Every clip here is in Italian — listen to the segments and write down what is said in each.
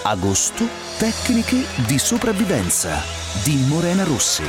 Agosto, tecniche di sopravvivenza di Morena Rossi.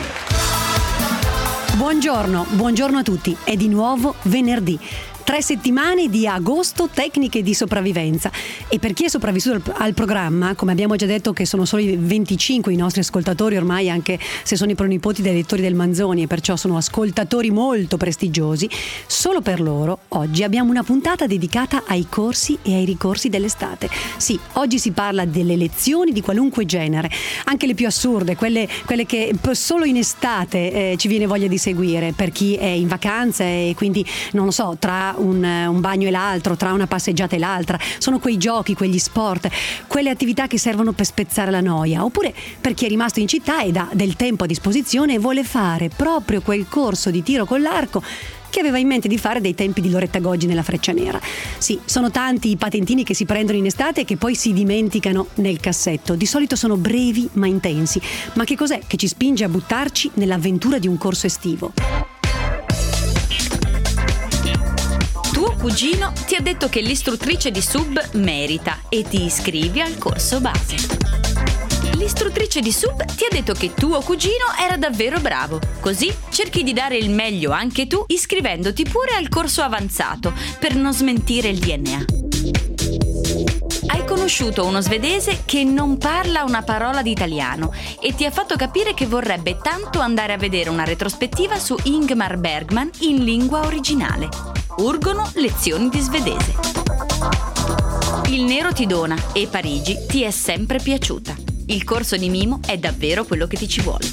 Buongiorno a tutti. È di nuovo venerdì. 3 settimane di agosto, tecniche di sopravvivenza. E per chi è sopravvissuto al programma, come abbiamo già detto che sono solo 25 i nostri ascoltatori ormai, anche se sono i pronipoti dei lettori del Manzoni e perciò sono ascoltatori molto prestigiosi, solo per loro oggi abbiamo una puntata dedicata ai corsi e ai ricorsi dell'estate. Sì, oggi si parla delle lezioni di qualunque genere, anche le più assurde, quelle che solo in estate ci viene voglia di seguire, per chi è in vacanza e quindi, non lo so, tra un bagno e l'altro, tra una passeggiata e l'altra. Sono quei giochi, quegli sport, quelle attività che servono per spezzare la noia, oppure per chi è rimasto in città ed ha del tempo a disposizione e vuole fare proprio quel corso di tiro con l'arco che aveva in mente di fare dai tempi di Loretta Goggi nella Freccia Nera. Sì, sono tanti i patentini che si prendono in estate e che poi si dimenticano nel cassetto. Di solito sono brevi ma intensi. Ma che cos'è che ci spinge a buttarci nell'avventura di un corso estivo? Tuo cugino ti ha detto che l'istruttrice di sub merita e ti iscrivi al corso base. L'istruttrice di sub ti ha detto che tuo cugino era davvero bravo, così cerchi di dare il meglio anche tu iscrivendoti pure al corso avanzato per non smentire il DNA. Hai conosciuto uno svedese che non parla una parola di italiano e ti ha fatto capire che vorrebbe tanto andare a vedere una retrospettiva su Ingmar Bergman in lingua originale. Urgono lezioni di svedese. Il nero ti dona e Parigi ti è sempre piaciuta. Il corso di Mimo è davvero quello che ti ci vuole.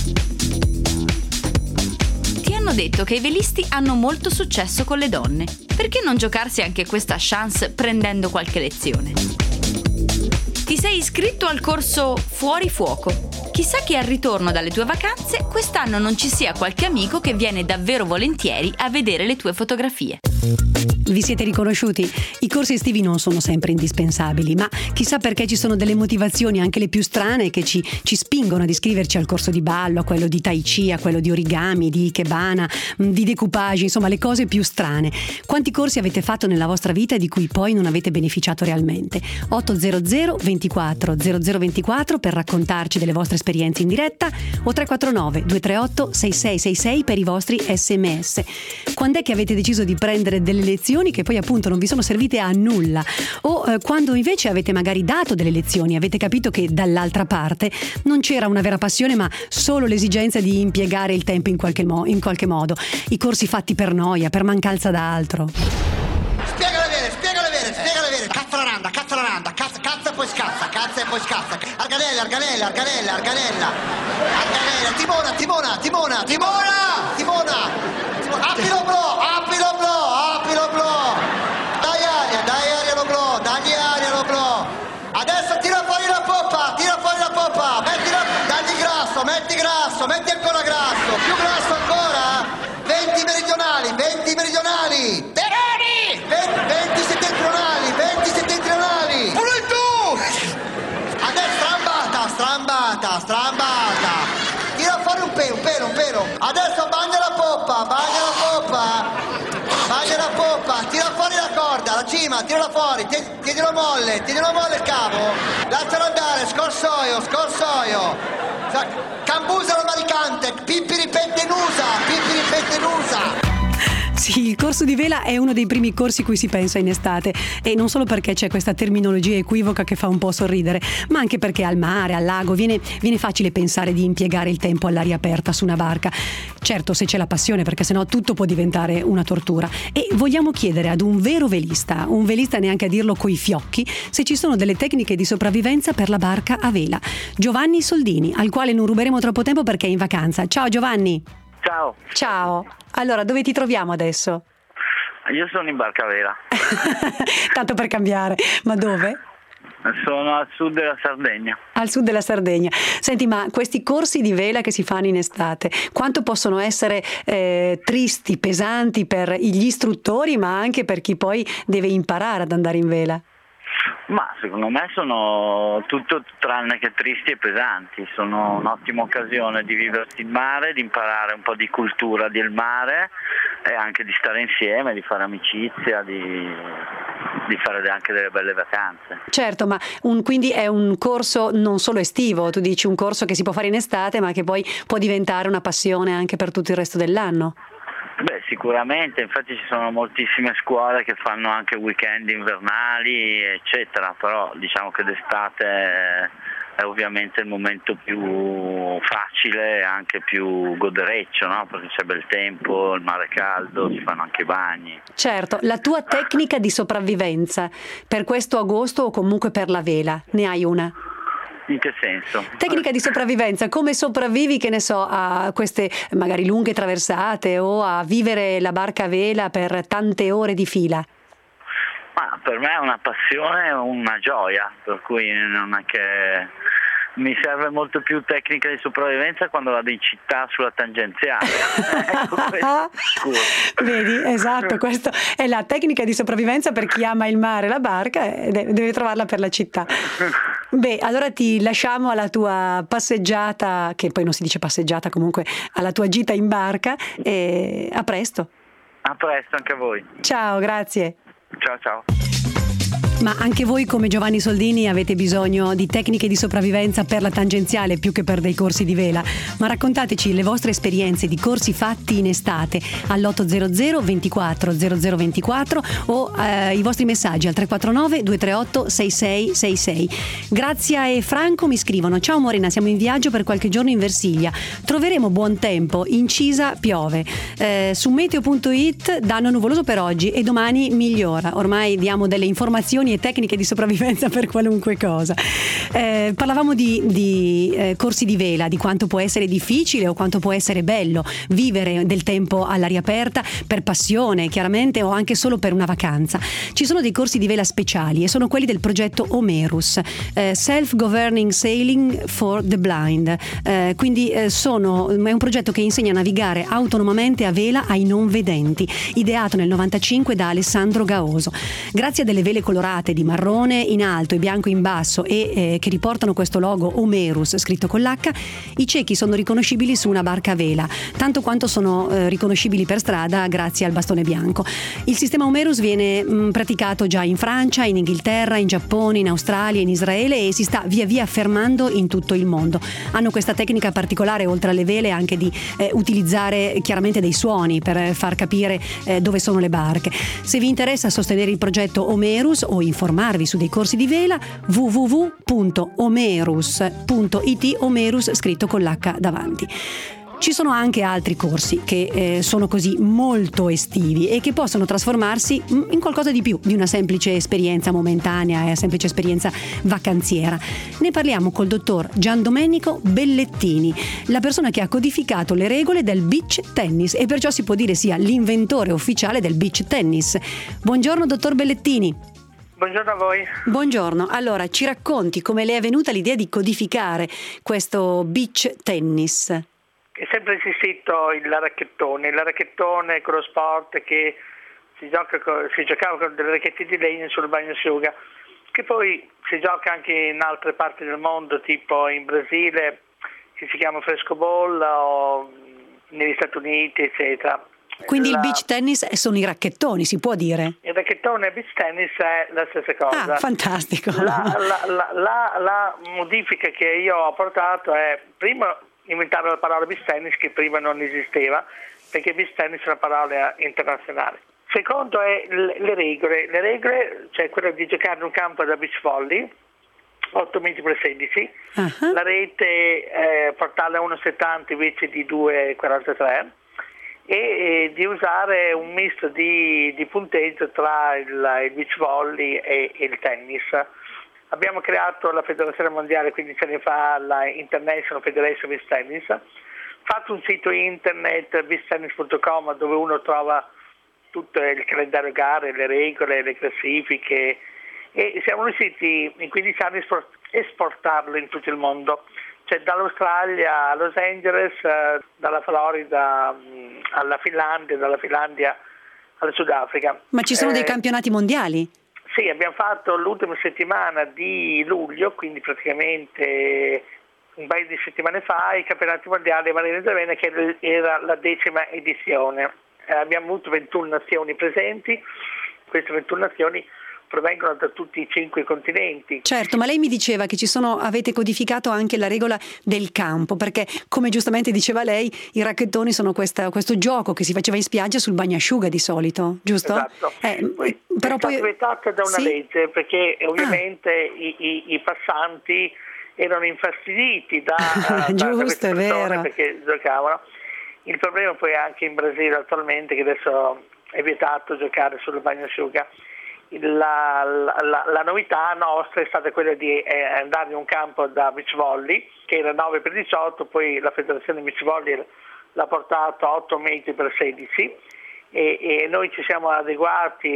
Ti hanno detto che i velisti hanno molto successo con le donne. Perché non giocarsi anche questa chance prendendo qualche lezione? Ti sei iscritto al corso Fuori Fuoco. Chissà che al ritorno dalle tue vacanze quest'anno non ci sia qualche amico che viene davvero volentieri a vedere le tue fotografie. Vi siete riconosciuti? I corsi estivi non sono sempre indispensabili, ma chissà perché ci sono delle motivazioni, anche le più strane, che ci spingono ad iscriverci al corso di ballo, a quello di tai chi, a quello di origami, di ikebana, di decoupage, insomma le cose più strane. Quanti corsi avete fatto nella vostra vita di cui poi non avete beneficiato realmente? 800 24 0024 per raccontarci delle vostre esperienze in diretta o 349 238 6666 per i vostri SMS. Quando è che avete deciso di prendere delle lezioni che poi appunto non vi sono servite a nulla, o quando invece avete magari dato delle lezioni, avete capito che dall'altra parte non c'era una vera passione ma solo l'esigenza di impiegare il tempo in qualche modo, i corsi fatti per noia, per mancanza d'altro. Spiegale bene, cazzo la randa, cazzo e poi scazza, arganella, timona, appilo bro, dai aria lo bro, adesso tira fuori la poppa, metti grasso, metti ancora grasso, più grasso ancora, 20 meridionali, Teroni, 20 settentrionali, pure tu, adesso strambata, tira fuori un pelo, adesso bagna la poppa, tira fuori la corda, la cima, tirala fuori, tienilo molle il cavo, lascialo andare, scorsoio, Cambusalo maricante, pippiri pentenusa. Sì, il corso di vela è uno dei primi corsi cui si pensa in estate, e non solo perché c'è questa terminologia equivoca che fa un po' sorridere, ma anche perché al mare, al lago viene facile pensare di impiegare il tempo all'aria aperta su una barca. Certo, se c'è la passione, perché sennò tutto può diventare una tortura. E vogliamo chiedere ad un vero velista, neanche a dirlo coi fiocchi, se ci sono delle tecniche di sopravvivenza per la barca a vela. Giovanni Soldini, al quale non ruberemo troppo tempo perché è in vacanza. Ciao Giovanni. Ciao. Allora, dove ti troviamo adesso? Io sono in barca a vela. Tanto per cambiare. Ma dove? Sono al sud della Sardegna. Al sud della Sardegna. Senti, ma questi corsi di vela che si fanno in estate, quanto possono essere tristi, pesanti per gli istruttori, ma anche per chi poi deve imparare ad andare in vela? Ma secondo me sono tutto tranne che tristi e pesanti, sono un'ottima occasione di viversi il mare, di imparare un po' di cultura del mare e anche di stare insieme, di fare amicizia, di fare anche delle belle vacanze. Certo, ma quindi è un corso non solo estivo, tu dici un corso che si può fare in estate ma che poi può diventare una passione anche per tutto il resto dell'anno. Beh, sicuramente, infatti ci sono moltissime scuole che fanno anche weekend invernali, eccetera, però diciamo che d'estate è ovviamente il momento più facile e anche più godereccio, no? Perché c'è bel tempo, il mare è caldo, si fanno anche i bagni. Certo, la tua tecnica di sopravvivenza per questo agosto o comunque per la vela, ne hai una? In che senso? Tecnica di sopravvivenza, come sopravvivi, che ne so, a queste magari lunghe traversate o a vivere la barca a vela per tante ore di fila? Ma per me è una passione, una gioia, per cui non è che mi serve molto più tecnica di sopravvivenza quando vado in città sulla tangenziale. Vedi, esatto, questa è la tecnica di sopravvivenza per chi ama il mare e la barca, deve trovarla per la città. Beh, allora ti lasciamo alla tua passeggiata, che poi non si dice passeggiata, comunque alla tua gita in barca, e a presto. A presto anche a voi. Ciao, grazie. Ciao ciao. Ma anche voi, come Giovanni Soldini, avete bisogno di tecniche di sopravvivenza per la tangenziale più che per dei corsi di vela. Ma raccontateci le vostre esperienze di corsi fatti in estate all'800 24 0024 o i vostri messaggi al 349 238 6666. Grazia e Franco mi scrivono: ciao Morena, siamo in viaggio per qualche giorno in Versilia. Troveremo buon tempo, in Cisa piove. Su meteo.it danno nuvoloso per oggi e domani migliora. Ormai diamo delle informazioni e tecniche di sopravvivenza per qualunque cosa. Parlavamo di corsi di vela, di quanto può essere difficile o quanto può essere bello vivere del tempo all'aria aperta per passione, chiaramente, o anche solo per una vacanza. Ci sono dei corsi di vela speciali e sono quelli del progetto Omerus, Self-Governing Sailing for the Blind. Quindi è un progetto che insegna a navigare autonomamente a vela ai non vedenti, ideato nel 95 da Alessandro Gaoso. Grazie a delle vele colorate di marrone in alto e bianco in basso e che riportano questo logo Omerus scritto con l'H, i ciechi sono riconoscibili su una barca a vela, tanto quanto sono riconoscibili per strada grazie al bastone bianco. Il sistema Omerus viene praticato già in Francia, in Inghilterra, in Giappone, in Australia, in Israele e si sta via via affermando in tutto il mondo. Hanno questa tecnica particolare, oltre alle vele, anche di utilizzare chiaramente dei suoni per far capire dove sono le barche. Se vi interessa sostenere il progetto Omerus o informarvi su dei corsi di vela, www.omerus.it, Omerus scritto con l'H davanti. Ci sono anche altri corsi che sono così molto estivi e che possono trasformarsi in qualcosa di più di una semplice esperienza momentanea e semplice esperienza vacanziera. Ne parliamo col dottor Giandomenico Bellettini, la persona che ha codificato le regole del beach tennis e perciò si può dire sia l'inventore ufficiale del beach tennis. Buongiorno dottor Bellettini. Buongiorno a voi. Buongiorno, allora ci racconti come le è venuta l'idea di codificare questo beach tennis? È sempre esistito il racchettone è quello sport che si giocava con delle racchette di legno sul bagnasciuga, che poi si gioca anche in altre parti del mondo, tipo in Brasile, che si chiama frescoball, o negli Stati Uniti, eccetera. Quindi il beach tennis sono i racchettoni, si può dire? Il racchettone e il beach tennis è la stessa cosa. Ah, fantastico. La modifica che io ho portato è, prima, inventare la parola beach tennis, che prima non esisteva, perché beach tennis è una parola internazionale. Secondo è le regole. Le regole, cioè quella di giocare in un campo da beach volley, 8 metri per 16, la rete portarla a 1,70 invece di 2,43, e di usare un misto di punteggio tra il beach volley e il tennis. Abbiamo creato la Federazione Mondiale 15 anni fa, la International Federation Beach Tennis, fatto un sito internet beachtennis.com dove uno trova tutto il calendario gare, le regole, le classifiche, e siamo riusciti in 15 anni a esportarlo in tutto il mondo. Cioè dall'Australia a Los Angeles, dalla Florida alla Finlandia, dalla Finlandia al Sudafrica. Ma ci sono dei campionati mondiali? Sì, abbiamo fatto l'ultima settimana di luglio, quindi praticamente un paio di settimane fa, i campionati mondiali a Marina Zavena, che era la 10ª edizione. Abbiamo avuto 21 nazioni presenti, queste 21 nazioni provengono da tutti i 5 continenti. Certo, ma lei mi diceva che avete codificato anche la regola del campo, perché come giustamente diceva lei, i racchettoni sono questo gioco che si faceva in spiaggia sul bagnasciuga di solito, giusto? Esatto. Però è stata vietata da una legge, perché ovviamente i passanti erano infastiditi da giusto, è vero, perché giocavano. Il problema poi è anche in Brasile attualmente, che adesso è vietato giocare sul bagnasciuga. La novità nostra è stata quella di andare in un campo da beach volley, che era 9x18, poi la federazione beach volley l'ha portato a 8 metri per 16 e noi ci siamo adeguati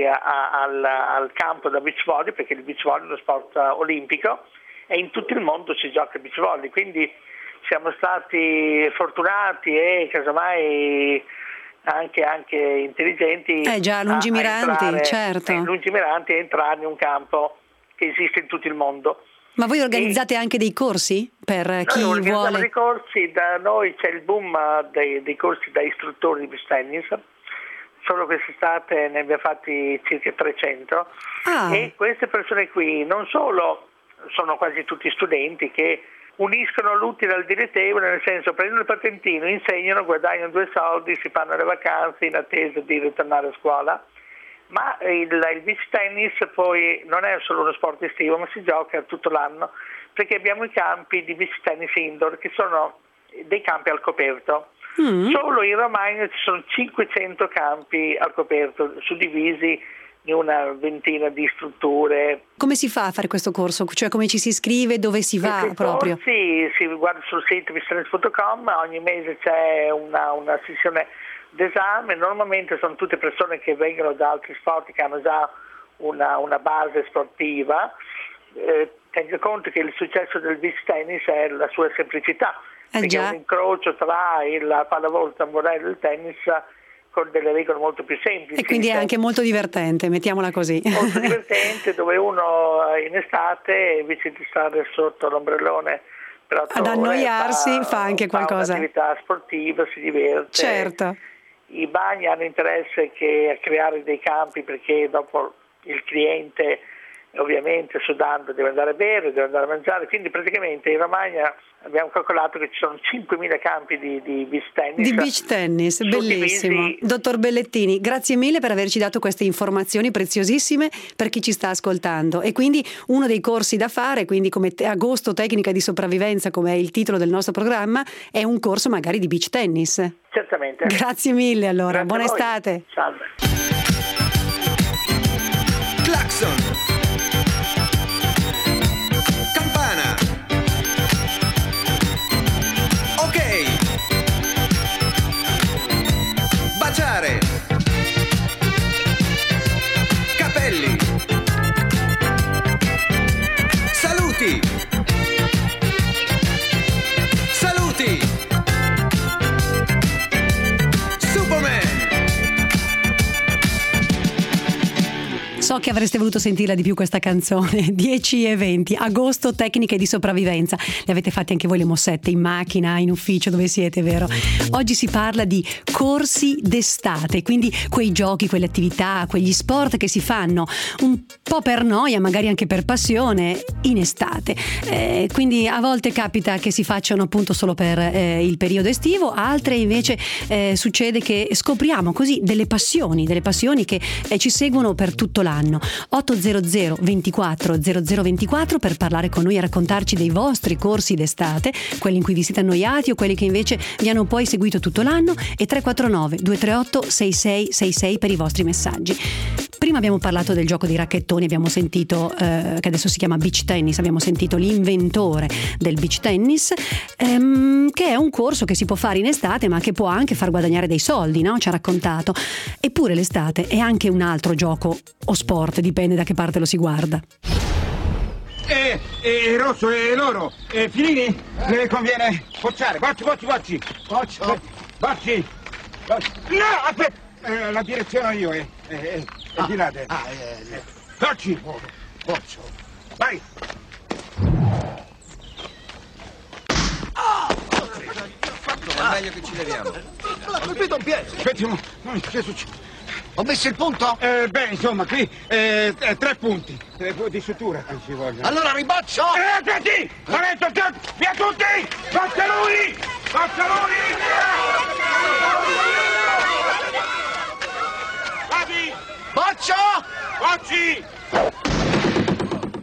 al campo da beach volley, perché il beach volley è uno sport olimpico e in tutto il mondo si gioca beach volley, quindi siamo stati fortunati e casomai anche intelligenti, lungimiranti, certo. Lungimiranti a entrare in un campo che esiste in tutto il mondo. Ma voi organizzate anche dei corsi per chi vuole? Dei corsi, da noi c'è il boom dei corsi da istruttori di beach tennis. Solo quest'estate ne abbiamo fatti circa 300 e queste persone qui non solo sono quasi tutti studenti che uniscono l'utile al dilettevole, nel senso prendono il patentino, insegnano, guadagnano 2 soldi, si fanno le vacanze in attesa di ritornare a scuola, ma il beach tennis poi non è solo uno sport estivo, ma si gioca tutto l'anno, perché abbiamo i campi di beach tennis indoor che sono dei campi al coperto. Solo in Romagna ci sono 500 campi al coperto, suddivisi in una ventina di strutture. Come si fa a fare questo corso? Cioè come ci si iscrive, dove si va proprio? Sì, si guarda sul sito beachtennis.com, ogni mese c'è una sessione d'esame, normalmente sono tutte persone che vengono da altri sport, che hanno già una base sportiva. Tengo conto che il successo del beach tennis è la sua semplicità, perché è un incrocio tra la pallavolo, il tamburello e il tennis con delle regole molto più semplici. E quindi è anche molto divertente, mettiamola così. Molto divertente, dove uno in estate, invece di stare sotto l'ombrellone per 8 ad annoiarsi, fa anche qualcosa. Fa un'attività sportiva, si diverte. Certo. I bagni hanno interesse a creare dei campi, perché dopo il cliente ovviamente sudando deve andare a bere, deve andare a mangiare, quindi praticamente in Romagna abbiamo calcolato che ci sono 5.000 campi di beach tennis. Di beach tennis, bellissimo. Dottor Bellettini, grazie mille per averci dato queste informazioni preziosissime per chi ci sta ascoltando. E quindi uno dei corsi da fare, quindi come agosto tecnica di sopravvivenza, come è il titolo del nostro programma, è un corso magari di beach tennis. Certamente. Grazie mille allora, buona estate. Salve. Claxon. Baciare. Capelli. Saluti. Saluti. Superman. So che avreste voluto sentirla di più questa canzone. 10:20, agosto, tecniche di sopravvivenza. Le avete fatte anche voi le mossette in macchina, in ufficio, dove siete, vero? Oggi si parla di corsi d'estate, quindi quei giochi, quelle attività, quegli sport che si fanno un po' per noia, magari anche per passione, in estate. Quindi a volte capita che si facciano appunto solo per il periodo estivo, altre invece succede che scopriamo così delle passioni che ci seguono per tutto l'anno. 800 24 0024 per parlare con noi e raccontarci dei vostri corsi d'estate, quelli in cui vi siete annoiati o quelli che invece vi hanno poi seguito tutto l'anno, e 349 238 6666 per i vostri messaggi. Prima abbiamo parlato del gioco dei racchettoni, abbiamo sentito che adesso si chiama beach tennis, abbiamo sentito l'inventore del beach tennis, che è un corso che si può fare in estate ma che può anche far guadagnare dei soldi, no? Ci ha raccontato. Eppure l'estate è anche un altro gioco o sport, dipende da che parte lo si guarda. Rosso e loro, Filini, le conviene bocciare. Bocci. No, aspetta, la direzione io, di là. Bocci. Boccio. Vai. È meglio che ci leviamo. L'ha colpito un piede. Aspetti, che succede? Ho messo il punto? Insomma, qui 3 punti di sutura che ci vogliono. Allora riboccio! Aspetti! Via tutti! Forza lui! Forza lui! Vadi! Boccio! Bocci!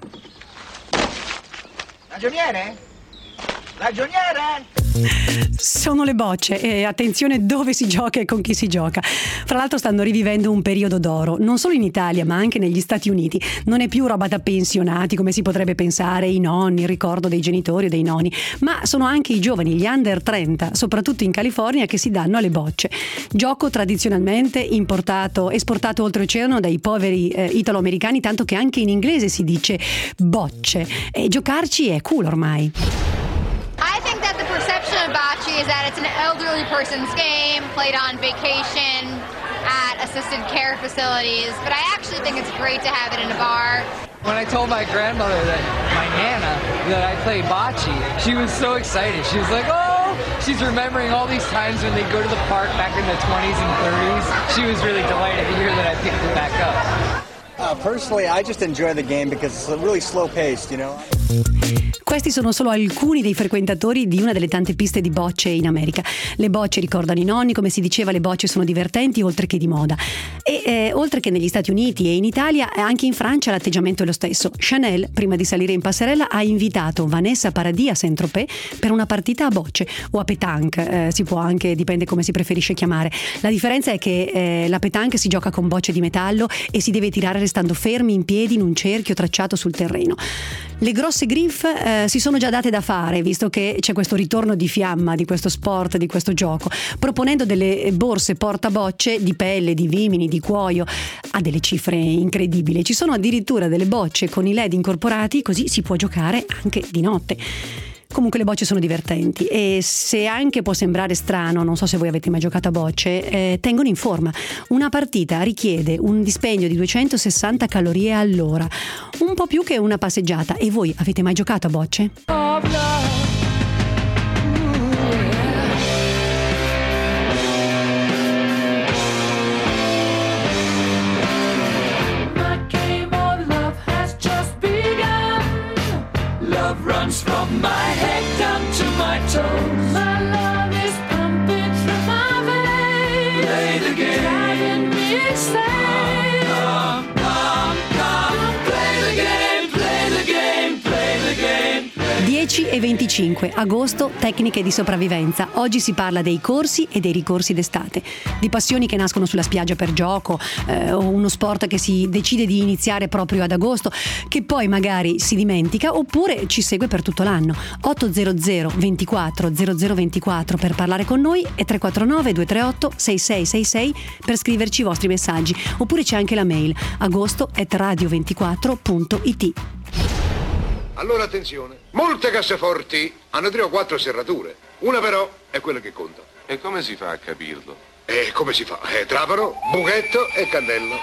Ragioniere? Sono le bocce e attenzione dove si gioca e con chi si gioca. Fra l'altro stanno rivivendo un periodo d'oro, non solo in Italia ma anche negli Stati Uniti. Non è più roba da pensionati come si potrebbe pensare, i nonni, il ricordo dei genitori o dei nonni, ma sono anche i giovani, gli under 30, soprattutto in California, che si danno alle bocce. Gioco tradizionalmente esportato oltreoceano dai poveri italo-americani, tanto che anche in inglese si dice bocce e giocarci è cool ormai. I think that the perception of bocce is that it's an elderly person's game played on vacation at assisted care facilities, but I actually think it's great to have it in a bar. When I told my grandmother that my Nana that I play bocce, she was so excited. She was like, "Oh!" She's remembering all these times when they go to the park back in the 20s and 30s. She was really delighted to hear that I picked it back up. Personally, I just enjoy the game because it's really slow-paced, you know. Questi sono solo alcuni dei frequentatori di una delle tante piste di bocce in America. Le bocce ricordano i nonni, come si diceva, le bocce sono divertenti oltre che di moda. E oltre che negli Stati Uniti e in Italia, anche in Francia l'atteggiamento è lo stesso. Chanel, prima di salire in passerella, ha invitato Vanessa Paradis a Saint-Tropez per una partita a bocce o a pétanque, si può anche, dipende come si preferisce chiamare. La differenza è che la pétanque si gioca con bocce di metallo e si deve tirare restando fermi in piedi in un cerchio tracciato sul terreno. Le grosse griffe si sono già date da fare, visto che c'è questo ritorno di fiamma di questo sport, di questo gioco, proponendo delle borse portabocce di pelle, di vimini, di cuoio a delle cifre incredibili. Ci sono addirittura delle bocce con i LED incorporati, così si può giocare anche di notte. Comunque le bocce sono divertenti e se anche può sembrare strano, non so se voi avete mai giocato a bocce, tengono in forma. Una partita richiede un dispendio di 260 calorie all'ora, un po' più che una passeggiata. E voi avete mai giocato a bocce? Runs from my head down to my toes. My love is pumping through my veins. Play the game, driving me insane. Come, play the game, play the game, play the game. 10 e 25 agosto, tecniche di sopravvivenza. Oggi si parla dei corsi e dei ricorsi d'estate, di passioni che nascono sulla spiaggia per gioco, o uno sport che si decide di iniziare proprio ad agosto, che poi magari si dimentica oppure ci segue per tutto l'anno. 800 24 0024 per parlare con noi e 349 238 6666 per scriverci i vostri messaggi, oppure c'è anche la mail agosto@radio24.it. Allora attenzione, molte casseforti hanno 3 o 4 serrature, una però è quella che conta. E come si fa a capirlo? Come si fa? Trapano, buchetto e cannello.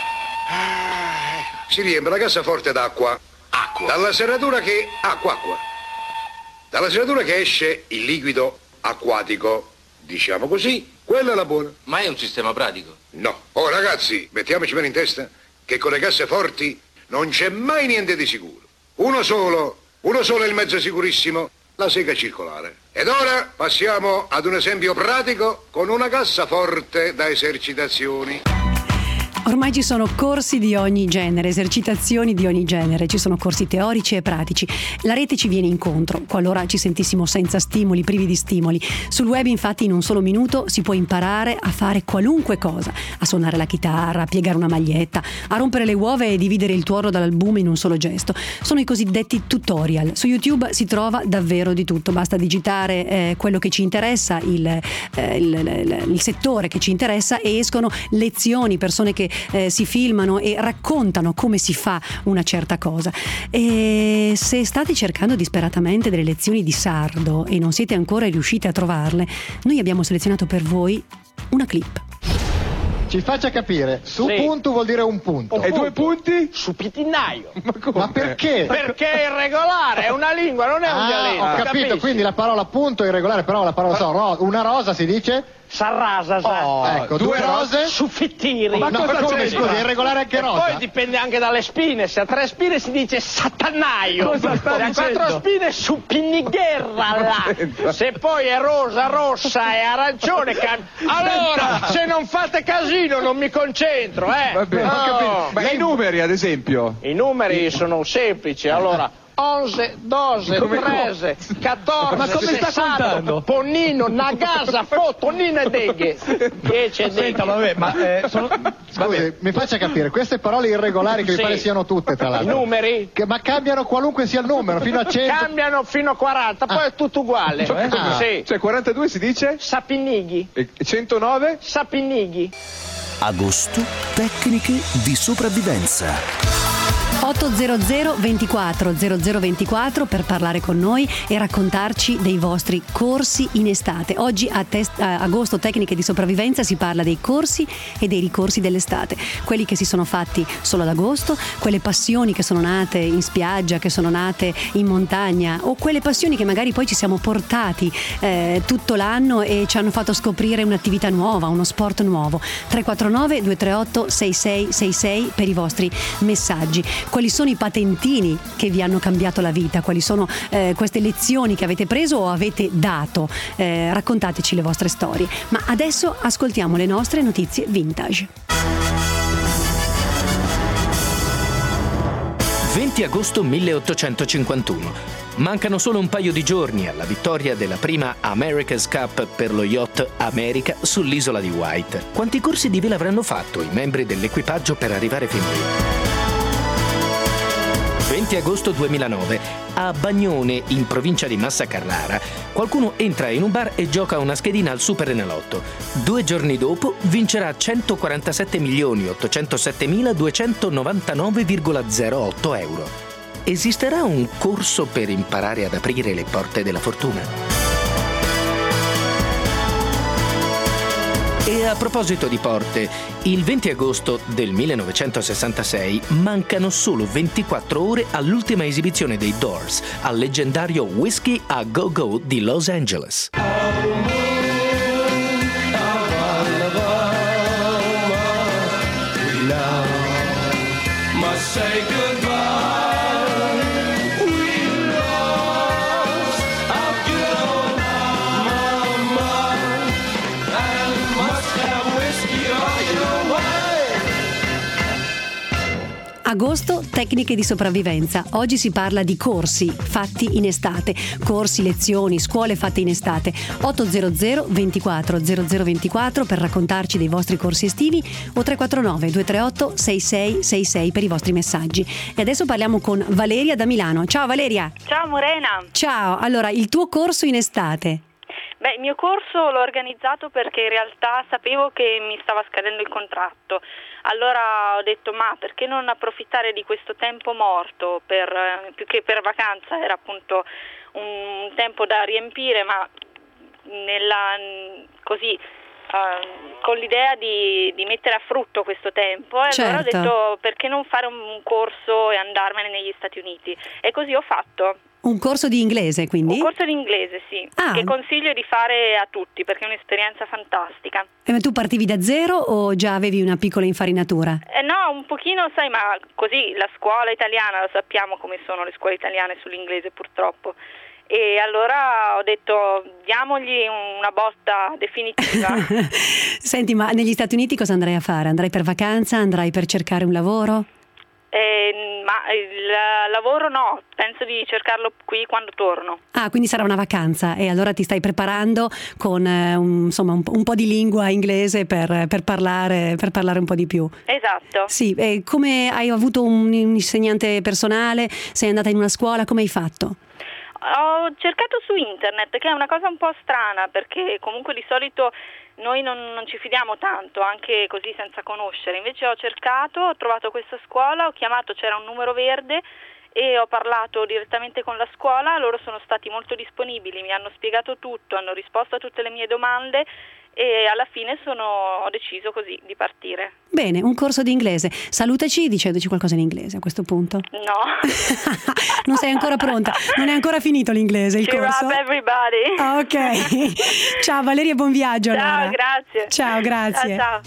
Si riempie la cassaforte d'acqua. Acqua? Dalla serratura che... acqua. Dalla serratura che esce il liquido acquatico, diciamo così, quella è la buona. Ma è un sistema pratico? No. Oh ragazzi, mettiamoci bene in testa che con le casseforti non c'è mai niente di sicuro. Uno solo è il mezzo sicurissimo, la sega circolare. Ed ora passiamo ad un esempio pratico con una cassaforte da esercitazioni. Ormai ci sono corsi di ogni genere, esercitazioni di ogni genere, ci sono corsi teorici e pratici. La rete ci viene incontro, qualora ci sentissimo senza stimoli, privi di stimoli. Sul web infatti in un solo minuto si può imparare a fare qualunque cosa, a suonare la chitarra, a piegare una maglietta, a rompere le uova e dividere il tuorlo dall'albume in un solo gesto. Sono i cosiddetti tutorial. Su YouTube si trova davvero di tutto, basta digitare quello che ci interessa, il settore che ci interessa e escono lezioni, persone che si filmano e raccontano come si fa una certa cosa. E se state cercando disperatamente delle lezioni di sardo e non siete ancora riusciti a trovarle, noi abbiamo selezionato per voi una clip. Ci faccia capire, su Sì. punto vuol dire un punto. E 2 punti? Su pitinaio. Ma perché? Perché è irregolare, è una lingua, non è un dialetto. Ho capito, capisci? quindi la parola punto è irregolare, però la parola una rosa si dice? Sarrasa, Ecco, 2 rose? Suffittiri. Ma cosa come, scusi, è irregolare anche E rosa? poi dipende anche dalle spine, se ha 3 spine si dice satanaio, Cosa sta se ha dicendo? 4 spine su pinnigherra là. Se poi è rosa, rossa e arancione allora se non fate casino non mi concentro, Va bene, ho capito. Ma i numeri, ad esempio? I numeri sono semplici, allora 11, 12, 13, 14, Ma come sta 60, contando? Ponnino, Nagasa, Fotonino e Deghe. Che c'è Senta, dentro? vabbè, ma Scusi, mi faccia capire, queste parole irregolari che mi Sì. pare siano tutte, tra I l'altro. numeri? Ma cambiano qualunque sia il numero, fino a 100. Cambiano fino a 40, poi è tutto uguale. Sì. Cioè 42 si dice? Sapinighi. E 109? Sapinighi. Agosto, tecniche di sopravvivenza. 800 24 0024 per parlare con noi e raccontarci dei vostri corsi in estate. Oggi a agosto tecniche di sopravvivenza si parla dei corsi e dei ricorsi dell'estate, quelli che si sono fatti solo ad agosto, quelle passioni che sono nate in spiaggia, che sono nate in montagna, o quelle passioni che magari poi ci siamo portati tutto l'anno e ci hanno fatto scoprire un'attività nuova, uno sport nuovo. 349 238 6666 per i vostri messaggi. Quali sono i patentini che vi hanno cambiato la vita? Quali sono queste lezioni che avete preso o avete dato? Raccontateci le vostre storie. Ma adesso ascoltiamo le nostre notizie vintage. 20 agosto 1851. Mancano solo un paio di giorni alla vittoria della prima America's Cup per lo yacht America sull'isola di White. Quanti corsi di vela avranno fatto i membri dell'equipaggio per arrivare fin lì? 20 agosto 2009, a Bagnone, in provincia di Massa Carrara, qualcuno entra in un bar e gioca una schedina al Super Enalotto. 2 giorni dopo vincerà 147.807.299,08 euro. Esisterà un corso per imparare ad aprire le porte della fortuna? E a proposito di porte, il 20 agosto del 1966 mancano solo 24 ore all'ultima esibizione dei Doors al leggendario Whiskey a Go Go di Los Angeles. Agosto, tecniche di sopravvivenza. Oggi si parla di corsi fatti in estate, corsi, lezioni, scuole fatte in estate. 800 24 0024 per raccontarci dei vostri corsi estivi o 349 238 6666 per i vostri messaggi. E adesso parliamo con Valeria da Milano. Ciao Valeria. Ciao Morena. Ciao, allora il tuo corso in estate. Beh, il mio corso l'ho organizzato perché in realtà sapevo che mi stava scadendo il contratto. Allora ho detto, ma perché non approfittare di questo tempo morto più che per vacanza, era appunto un tempo da riempire, ma con l'idea di mettere a frutto questo tempo. E allora ho detto, perché non fare un corso e andarmene negli Stati Uniti? E così ho fatto. Un corso di inglese, quindi? Un corso di inglese, sì, che consiglio di fare a tutti perché è un'esperienza fantastica. Ma tu partivi da zero o già avevi una piccola infarinatura? No, un pochino, sai, ma così la scuola italiana, lo sappiamo come sono le scuole italiane sull'inglese purtroppo. E allora ho detto, diamogli una botta definitiva. Senti, ma negli Stati Uniti cosa andrai a fare? Andrai per vacanza? Andrai per cercare un lavoro? Ma il lavoro no, penso di cercarlo qui quando torno. Ah, quindi sarà una vacanza e allora ti stai preparando con un po' di lingua inglese per parlare un po' di più. Esatto. Sì, e come hai avuto un insegnante personale? Sei andata in una scuola? Come hai fatto? Ho cercato su internet, che è una cosa un po' strana perché comunque di solito noi non ci fidiamo tanto, anche così senza conoscere. Invece ho cercato, ho trovato questa scuola, ho chiamato, c'era un numero verde e ho parlato direttamente con la scuola. Loro sono stati molto disponibili, mi hanno spiegato tutto, hanno risposto a tutte le mie domande e alla fine ho deciso così di partire. Bene, un corso di inglese. Salutaci dicendoci qualcosa in inglese a questo punto. No. Non sei ancora pronta, non è ancora finito l'inglese, il Cheer corso? up everybody. Ah, ok. Ciao Valeria, buon viaggio. Ciao, allora. grazie. Ciao, grazie. Ciao.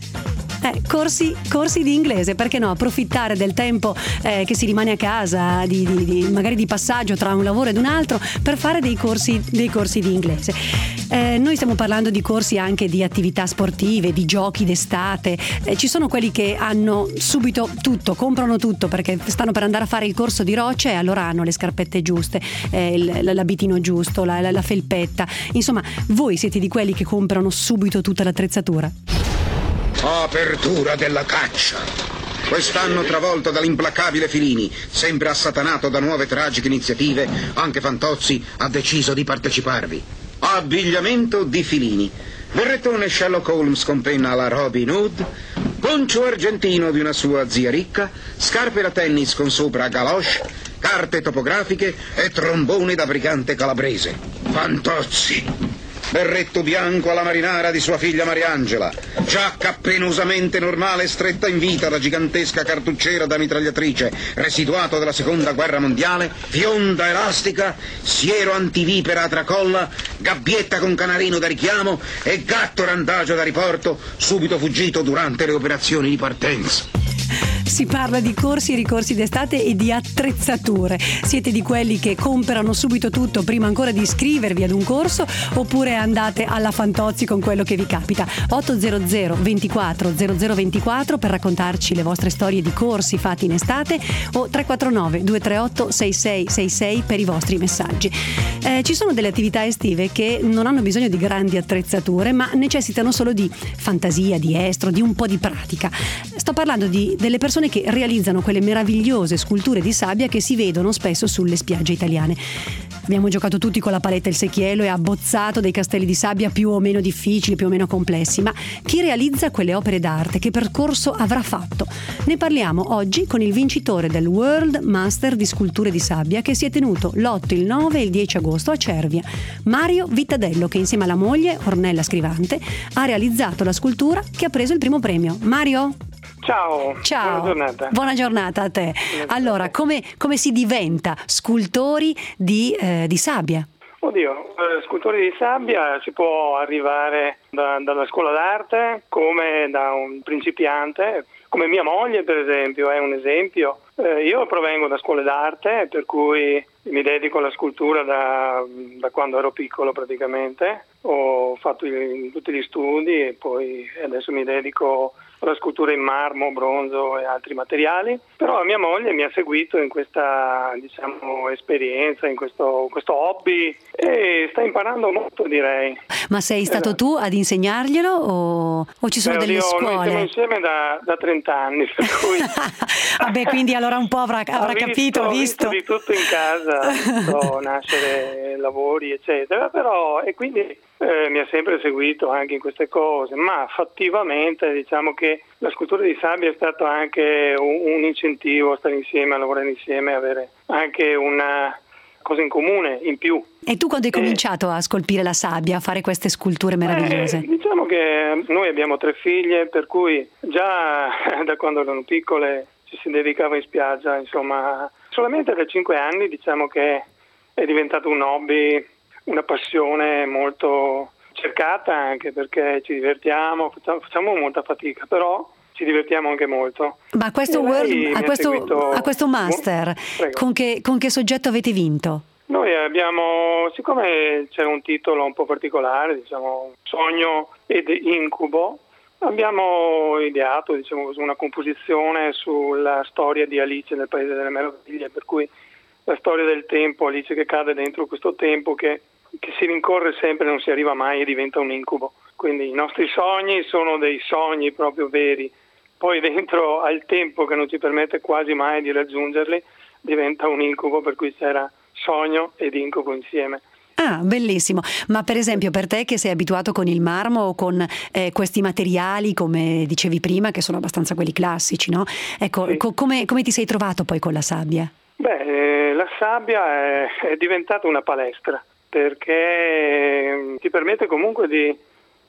Corsi di inglese, perché no? Approfittare del tempo che si rimane a casa, magari di passaggio tra un lavoro ed un altro, per fare dei corsi di inglese. Noi stiamo parlando di corsi anche di attività sportive, di giochi d'estate. Ci sono quelli che hanno subito tutto, comprano tutto perché stanno per andare a fare il corso di roccia e allora hanno le scarpette giuste, l'abitino giusto, la felpetta. Insomma, voi siete di quelli che comprano subito tutta l'attrezzatura? Apertura della caccia. Quest'anno travolto dall'implacabile Filini, sempre assatanato da nuove tragiche iniziative, anche Fantozzi ha deciso di parteciparvi. Abbigliamento di Filini. Berrettone Sherlock Holmes con penna alla Robin Hood, poncio argentino di una sua zia ricca, scarpe da tennis con sopra galoche, carte topografiche e trombone da brigante calabrese. Fantozzi. Berretto bianco alla marinara di sua figlia Mariangela, giacca penosamente normale stretta in vita da gigantesca cartucciera da mitragliatrice, residuato della seconda guerra mondiale, fionda elastica, siero antivipera a tracolla, gabbietta con canarino da richiamo e gatto randagio da riporto, subito fuggito durante le operazioni di partenza. Si parla di corsi e ricorsi d'estate e di attrezzature. Siete di quelli che comprano subito tutto prima ancora di iscrivervi ad un corso, oppure andate alla Fantozzi con quello che vi capita? 800 24 0024 per raccontarci le vostre storie di corsi fatti in estate, o 349 238 6666 per i vostri messaggi. Ci sono delle attività estive che non hanno bisogno di grandi attrezzature, ma necessitano solo di fantasia, di estro, di un po' di pratica. Sto parlando delle persone che realizzano quelle meravigliose sculture di sabbia che si vedono spesso sulle spiagge italiane. Abbiamo giocato tutti con la paletta e il secchiello e abbozzato dei castelli di sabbia più o meno difficili, più o meno complessi, ma chi realizza quelle opere d'arte, che percorso avrà fatto? Ne parliamo oggi con il vincitore del World Master di Sculture di Sabbia che si è tenuto l'8, il 9 e il 10 agosto a Cervia, Mario Vittadello, che insieme alla moglie Ornella Scrivante ha realizzato la scultura che ha preso il primo premio. Mario? Ciao, ciao, buona giornata. Buona giornata a te. Allora, come si diventa scultori di sabbia? Oddio, scultori di sabbia si può arrivare dalla scuola d'arte come da un principiante, come mia moglie per esempio, è un esempio. Io provengo da scuole d'arte, per cui mi dedico alla scultura da quando ero piccolo praticamente. Ho fatto tutti gli studi e poi adesso mi dedico alla scultura in marmo, bronzo e altri materiali, però mia moglie mi ha seguito in questa, esperienza, in questo hobby, e sta imparando molto, direi. Ma sei stato tu ad insegnarglielo o ci sono delle scuole? Noi siamo insieme da 30 anni, per cui... Vabbè, quindi allora un po' avrà capito, ha visto. Di tutto in casa, visto nascere lavori, eccetera, però, e quindi mi ha sempre seguito anche in queste cose, ma fattivamente diciamo che la scultura di sabbia è stato anche un incentivo a stare insieme, a lavorare insieme, avere anche una cosa in comune in più. E tu quando hai cominciato a scolpire la sabbia, a fare queste sculture meravigliose? Diciamo che noi abbiamo 3 figlie, per cui già da quando erano piccole ci si dedicava in spiaggia, insomma, solamente da 5 anni diciamo che è diventato un hobby, una passione molto cercata, anche perché ci divertiamo, facciamo molta fatica, però ci divertiamo anche molto. Ma a questo a questo master, con che soggetto avete vinto? Noi abbiamo, siccome c'è un titolo un po' particolare, diciamo Sogno ed Incubo, abbiamo ideato una composizione sulla storia di Alice nel Paese delle Meraviglie, per cui la storia del tempo, Alice che cade dentro questo tempo che si rincorre sempre, non si arriva mai e diventa un incubo. Quindi i nostri sogni sono dei sogni proprio veri, poi dentro al tempo che non ci permette quasi mai di raggiungerli diventa un incubo, per cui c'era sogno ed incubo insieme. Ah, bellissimo. Ma per esempio per te che sei abituato con il marmo o con questi materiali, come dicevi prima, che sono abbastanza quelli classici, no? Ecco, sì. Come ti sei trovato poi con la sabbia? Beh, la sabbia è diventata una palestra, perché ti permette comunque di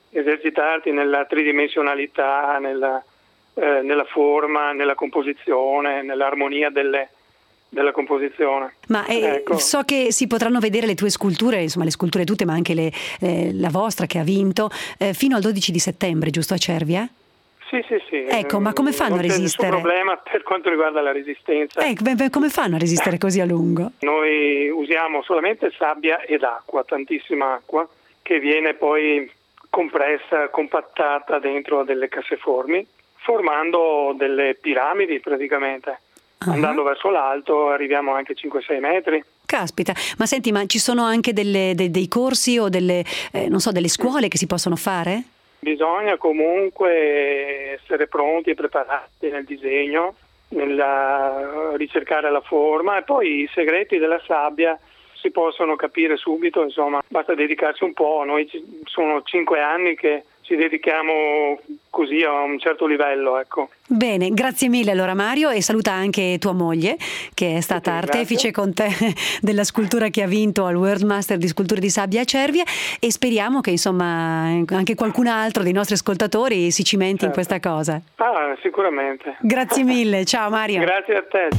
esercitarti nella tridimensionalità, nella forma, nella composizione, nell'armonia della composizione. Ma ecco. So che si potranno vedere le tue sculture, insomma le sculture tutte, ma anche la vostra che ha vinto, fino al 12 di settembre, giusto, a Cervia? Sì. Ecco, ma come fanno a resistere? Non c'è nessun problema per quanto riguarda la resistenza. Come fanno a resistere così a lungo? Noi usiamo solamente sabbia ed acqua, tantissima acqua, che viene poi compressa, compattata dentro delle casseformi, formando delle piramidi praticamente. Andando verso l'alto arriviamo anche a 5-6 metri. Caspita, ma senti, ma ci sono anche dei corsi o delle scuole che si possono fare? Bisogna comunque essere pronti e preparati nel disegno, nel ricercare la forma, e poi i segreti della sabbia si possono capire subito, insomma, basta dedicarsi un po'. Noi sono 5 anni che ci dedichiamo così a un certo livello, ecco. Bene, grazie mille allora Mario, e saluta anche tua moglie che è stata artefice con te della scultura che ha vinto al World Master di sculture di sabbia a Cervia, e speriamo che insomma anche qualcun altro dei nostri ascoltatori si cimenti in questa cosa. Sicuramente. Grazie mille, ciao Mario. Grazie a te.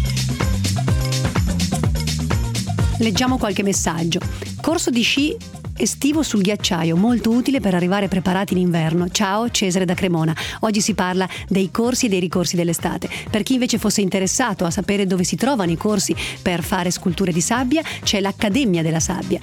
Leggiamo qualche messaggio. Corso di sci estivo sul ghiacciaio, molto utile per arrivare preparati in inverno. Ciao, Cesare da Cremona. Oggi si parla dei corsi e dei ricorsi dell'estate. Per chi invece fosse interessato a sapere dove si trovano i corsi per fare sculture di sabbia, c'è l'Accademia della Sabbia,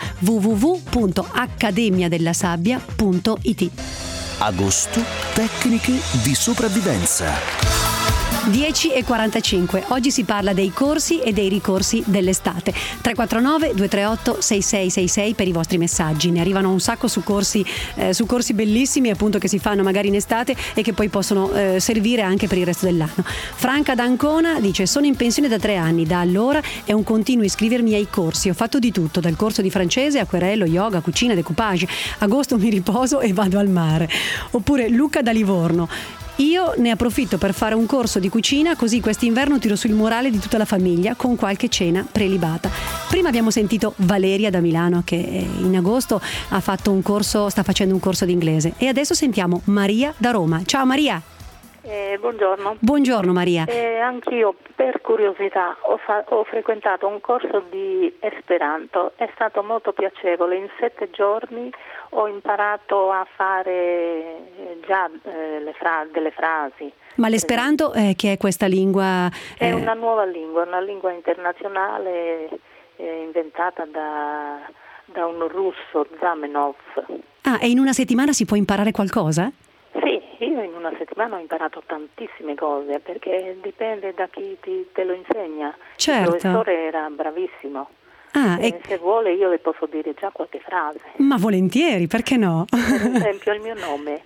www.accademiadellasabbia.it. Agosto, tecniche di sopravvivenza. 10:45. Oggi si parla dei corsi e dei ricorsi dell'estate. 349 238 6666 per i vostri messaggi. Ne arrivano un sacco su corsi bellissimi, appunto, che si fanno magari in estate e che poi possono servire anche per il resto dell'anno. Franca d'Ancona dice: sono in pensione da 3 anni, da allora è un continuo iscrivermi ai corsi, ho fatto di tutto, dal corso di francese, acquerello, yoga, cucina, decoupage. Agosto mi riposo e vado al mare. Oppure Luca da Livorno: io ne approfitto per fare un corso di cucina, così quest'inverno tiro sul morale di tutta la famiglia con qualche cena prelibata. Prima abbiamo sentito Valeria da Milano che in agosto sta facendo un corso di inglese, e adesso sentiamo Maria da Roma. Ciao Maria. Buongiorno. Buongiorno Maria. Anch'io per curiosità ho frequentato un corso di Esperanto, è stato molto piacevole. In 7 giorni ho imparato a fare già delle frasi. Ma l'esperanto che è questa lingua? È una nuova lingua, una lingua internazionale inventata da un russo, Zamenhof. Ah, e in una settimana si può imparare qualcosa? Sì, io in una settimana ho imparato tantissime cose, perché dipende da chi te lo insegna. Certo. Il professore era bravissimo. Se vuole io le posso dire già qualche frase. Ma volentieri, perché no? Per esempio il mio nome,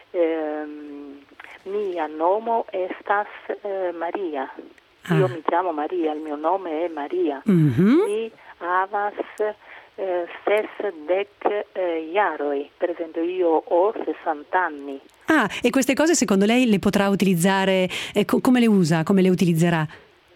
mia nomo estas Maria. Io mi chiamo Maria, il mio nome è Maria. Mi havas ses dec jaroj. Per esempio io ho 60 anni. Ah, e queste cose secondo lei le potrà utilizzare, come le usa, come le utilizzerà?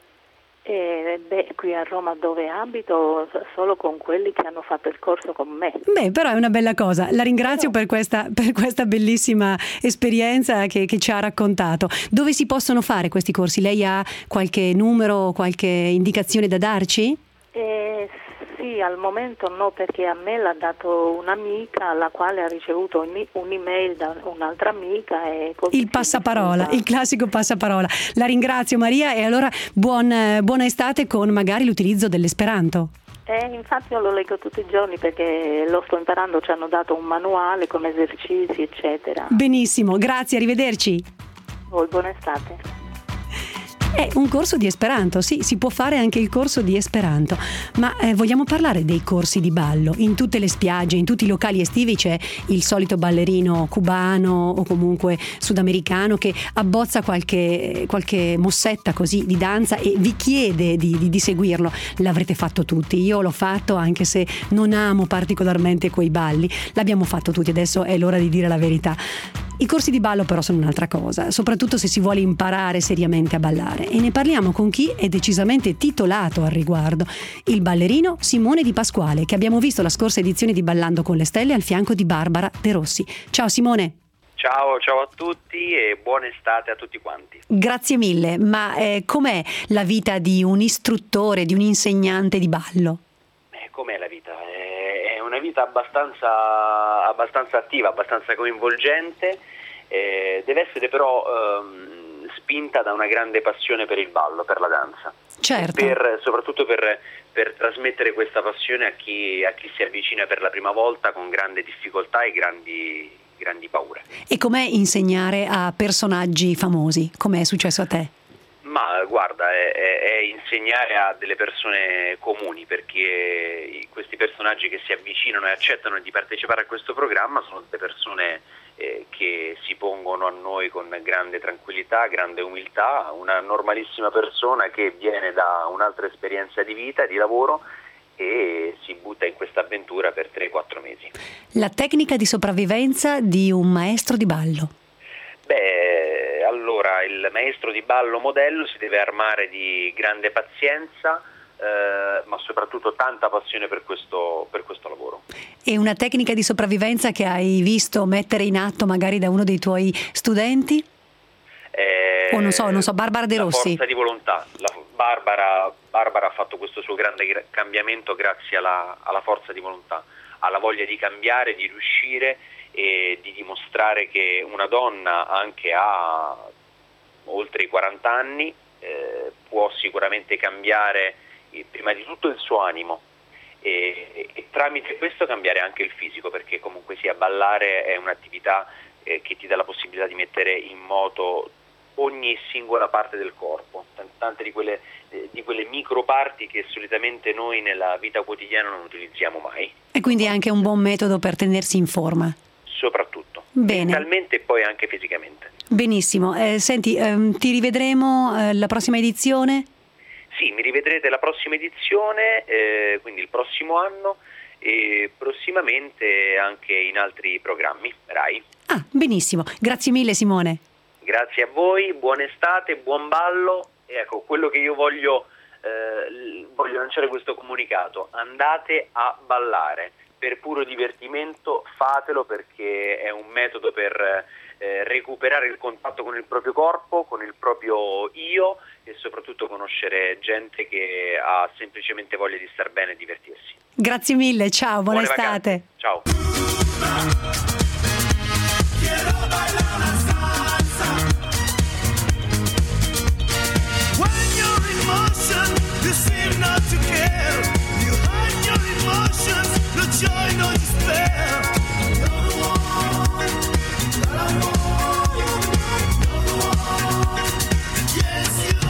Qui a Roma dove abito solo con quelli che hanno fatto il corso con me. Beh, però è una bella cosa. La ringrazio per questa bellissima esperienza che ci ha raccontato. Dove si possono fare questi corsi? Lei ha qualche numero, qualche indicazione da darci? Sì, al momento no, perché a me l'ha dato un'amica, alla quale ha ricevuto un'email da un'altra amica. E il passaparola, il classico passaparola. La ringrazio Maria, e allora buona estate con magari l'utilizzo dell'esperanto. Infatti io lo leggo tutti i giorni perché lo sto imparando, ci hanno dato un manuale con esercizi eccetera. Benissimo, grazie, arrivederci. Buona estate. È un corso di Esperanto, sì, si può fare anche il corso di Esperanto, ma vogliamo parlare dei corsi di ballo. In tutte le spiagge, in tutti i locali estivi c'è il solito ballerino cubano o comunque sudamericano che abbozza qualche mossetta così di danza e vi chiede di seguirlo. L'avrete fatto tutti, io l'ho fatto anche se non amo particolarmente quei balli, l'abbiamo fatto tutti, adesso è l'ora di dire la verità. I corsi di ballo però sono un'altra cosa, soprattutto se si vuole imparare seriamente a ballare, e ne parliamo con chi è decisamente titolato al riguardo, il ballerino Simone Di Pasquale, che abbiamo visto la scorsa edizione di Ballando con le Stelle al fianco di Barbara De Rossi. Ciao Simone. Ciao a tutti e buona estate a tutti quanti. Grazie mille, ma com'è la vita di un istruttore, di un insegnante di ballo? Com'è la vita? È una vita abbastanza attiva, abbastanza coinvolgente, deve essere però spinta da una grande passione per il ballo, per la danza. Certo. Soprattutto per trasmettere questa passione a chi si avvicina per la prima volta con grande difficoltà e grandi paure. E com'è insegnare a personaggi famosi? Com'è successo a te? Ma guarda, è insegnare a delle persone comuni, perché questi personaggi che si avvicinano e accettano di partecipare a questo programma sono delle persone che si pongono a noi con grande tranquillità, grande umiltà, una normalissima persona che viene da un'altra esperienza di vita, di lavoro, e si butta in questa avventura per 3-4 mesi. La tecnica di sopravvivenza di un maestro di ballo. Allora, il maestro di ballo modello si deve armare di grande pazienza, ma soprattutto tanta passione per questo lavoro. E una tecnica di sopravvivenza che hai visto mettere in atto magari da uno dei tuoi studenti? O non so, Barbara De Rossi. La forza di volontà. Barbara ha fatto questo suo grande cambiamento grazie alla forza di volontà, alla voglia di cambiare, di riuscire e di dimostrare che una donna anche a oltre i 40 anni può sicuramente cambiare prima di tutto il suo animo e tramite questo cambiare anche il fisico, perché comunque sia ballare è un'attività che ti dà la possibilità di mettere in moto ogni singola parte del corpo, tante di quelle micro parti che solitamente noi nella vita quotidiana non utilizziamo mai. E quindi è anche un buon metodo per tenersi in forma. Soprattutto, bene. Mentalmente e poi anche fisicamente. Benissimo, senti, ti rivedremo la prossima edizione? Sì, mi rivedrete la prossima edizione, quindi il prossimo anno, e prossimamente anche in altri programmi Rai. Ah, benissimo, grazie mille Simone. Grazie a voi, buona estate, buon ballo, e ecco, quello che io voglio lanciare questo comunicato: andate a ballare, per puro divertimento fatelo, perché è un metodo per recuperare il contatto con il proprio corpo, con il proprio io, e soprattutto conoscere gente che ha semplicemente voglia di star bene e divertirsi. Grazie mille, ciao, buona estate. Vacanze. Ciao. You seem not to care. You hide your emotions, no joy, no despair. You're the one that I want. You're the one. Yes, you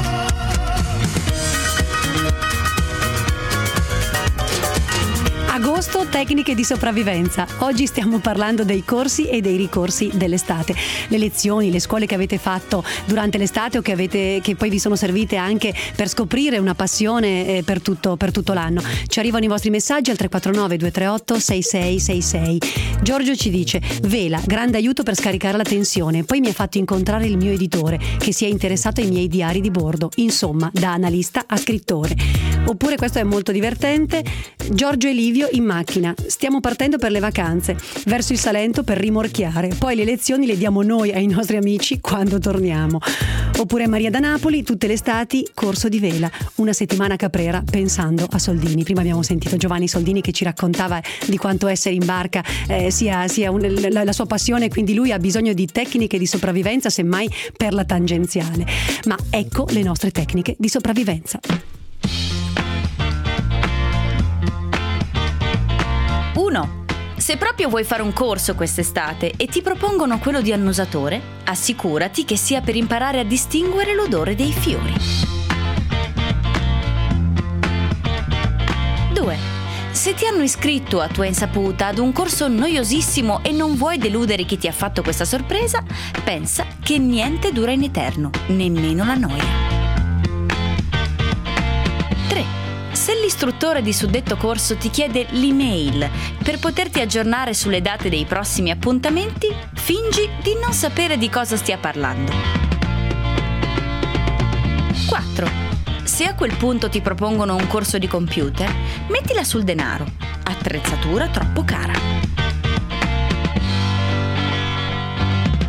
are. Agosto, tecniche di sopravvivenza. Oggi stiamo parlando dei corsi e dei ricorsi dell'estate. Le lezioni, le scuole che avete fatto durante l'estate o che poi vi sono servite anche per scoprire una passione per tutto l'anno. Ci arrivano i vostri messaggi al 349 238 6666. Giorgio ci dice: Vela, grande aiuto per scaricare la tensione. Poi mi ha fatto incontrare il mio editore che si è interessato ai miei diari di bordo. Insomma, da analista a scrittore. Oppure, questo è molto divertente, Giorgio e Livio in macchina. Stiamo partendo per le vacanze, verso il Salento per rimorchiare. Poi le lezioni le diamo noi ai nostri amici quando torniamo. Oppure Maria da Napoli, tutte le estati, corso di vela. Una settimana a Caprera pensando a Soldini. Prima abbiamo sentito Giovanni Soldini che ci raccontava di quanto essere in barca sia la sua passione, quindi lui ha bisogno di tecniche di sopravvivenza, semmai per la tangenziale. Ma ecco le nostre tecniche di sopravvivenza. 1. Se proprio vuoi fare un corso quest'estate e ti propongono quello di annusatore, assicurati che sia per imparare a distinguere l'odore dei fiori. 2. Se ti hanno iscritto a tua insaputa ad un corso noiosissimo e non vuoi deludere chi ti ha fatto questa sorpresa, pensa che niente dura in eterno, nemmeno la noia. 3. Se l'istruttore di suddetto corso ti chiede l'email per poterti aggiornare sulle date dei prossimi appuntamenti, fingi di non sapere di cosa stia parlando. 4. Se a quel punto ti propongono un corso di computer, mettila sul denaro. Attrezzatura troppo cara.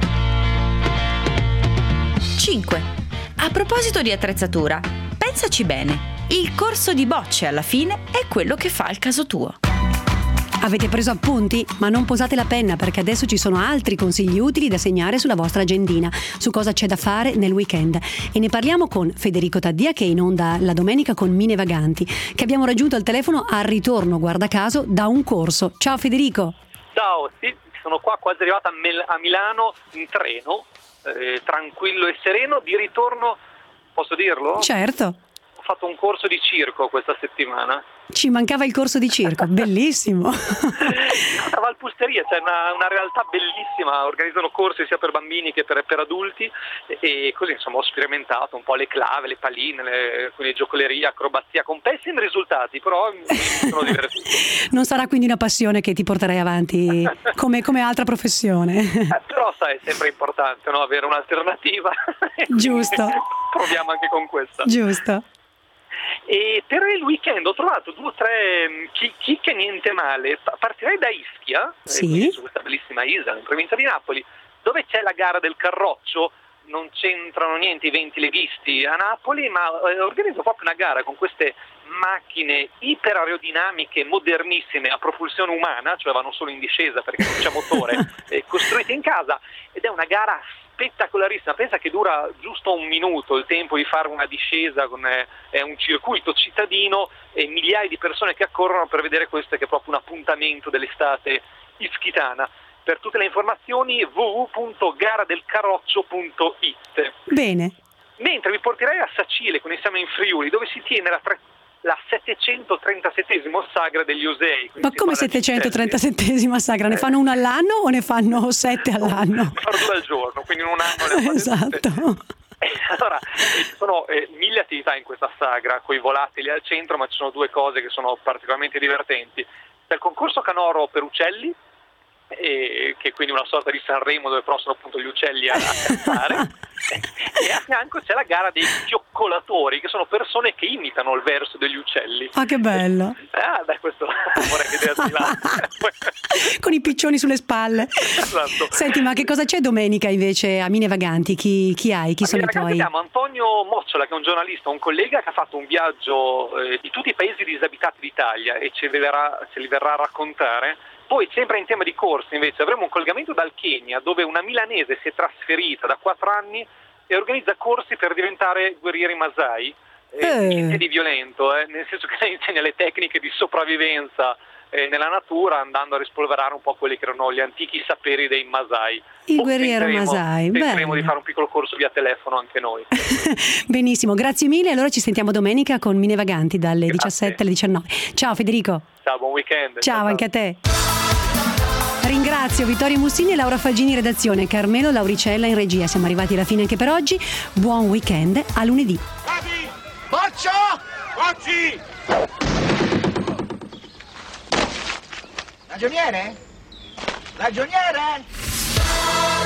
5. A proposito di attrezzatura, pensaci bene, il corso di bocce alla fine è quello che fa il caso tuo. Avete preso appunti? Ma non posate la penna, perché adesso ci sono altri consigli utili da segnare sulla vostra agendina su cosa c'è da fare nel weekend. E ne parliamo con Federico Taddia, che è in onda la domenica con Mine Vaganti, che abbiamo raggiunto al telefono al ritorno, guarda caso, da un corso. Ciao Federico. Ciao, sì, sono qua quasi arrivata a Milano in treno, tranquillo e sereno, di ritorno, posso dirlo? Certo. Ho fatto un corso di circo questa settimana. Ci mancava il corso di circo, bellissimo. A Valpusteria c'è una realtà bellissima, organizzano corsi sia per bambini che per adulti, e così insomma ho sperimentato un po' le clave, le paline, le giocolerie, acrobazia, con pessimi risultati, però mi sono divertito. Non sarà quindi una passione che ti porterai avanti come altra professione. Però sai, è sempre importante, no? Avere un'alternativa. Giusto. Proviamo anche con questa. Giusto. E per il weekend ho trovato 2 o 3 chicche niente male. Partirei da Ischia, sì, su questa bellissima isola in provincia di Napoli, dove c'è la gara del carroccio. Non c'entrano niente i venti leghisti a Napoli, ma organizzo proprio una gara con queste macchine iperaerodinamiche modernissime a propulsione umana, cioè vanno solo in discesa perché non c'è motore, costruite in casa, ed è una gara spettacolarissima. Pensa che dura giusto un minuto il tempo di fare una discesa con un circuito cittadino e migliaia di persone che accorrono per vedere questo, che è proprio un appuntamento dell'estate ischitana. Per tutte le informazioni www.garadelcarroccio.it. Bene. Mentre vi porterei a Sacile, quindi siamo in Friuli, dove si tiene la 737esima sagra degli Osei. Ma come 737esima sagra? Ne fanno una all'anno o ne fanno 7 all'anno? Ne fanno 2 al giorno, quindi in un anno ne fanno esatto. Allora, ci sono 1000 attività in questa sagra, con i volatili al centro, ma ci sono 2 cose che sono particolarmente divertenti. C'è il concorso canoro per uccelli, che è quindi una sorta di Sanremo dove però sono appunto gli uccelli a cantare, e a fianco c'è la gara dei fioccolatori, che sono persone che imitano il verso degli uccelli. Ah, che bello! Questo vorrei vedersi là. Con i piccioni sulle spalle. Esatto. Senti, ma che cosa c'è domenica invece a Mine Vaganti? Chi hai? Chi sono i tuoi? Abbiamo Antonio Mocciola, che è un giornalista, un collega che ha fatto un viaggio di tutti i paesi disabitati d'Italia e ce li verrà a raccontare. Poi, sempre in tema di corsi, invece, avremo un collegamento dal Kenya, dove una milanese si è trasferita da 4 anni e organizza corsi per diventare guerrieri Masai. Niente di violento, nel senso che lei insegna le tecniche di sopravvivenza nella natura, andando a rispolverare un po' quelli che erano gli antichi saperi dei Masai. Il guerriero Masai, tenteremo di fare un piccolo corso via telefono anche noi. Benissimo, grazie mille. Allora ci sentiamo domenica con Mine Vaganti dalle 17 alle 19. Ciao Federico. Ciao, buon weekend. Ciao anche a te. Ringrazio Vittorio Mussini e Laura Faggini in redazione, Carmelo Lauricella in regia. Siamo arrivati alla fine anche per oggi. Buon weekend, a lunedì. Boccio! Bocci! Ragioniere? Ragioniere?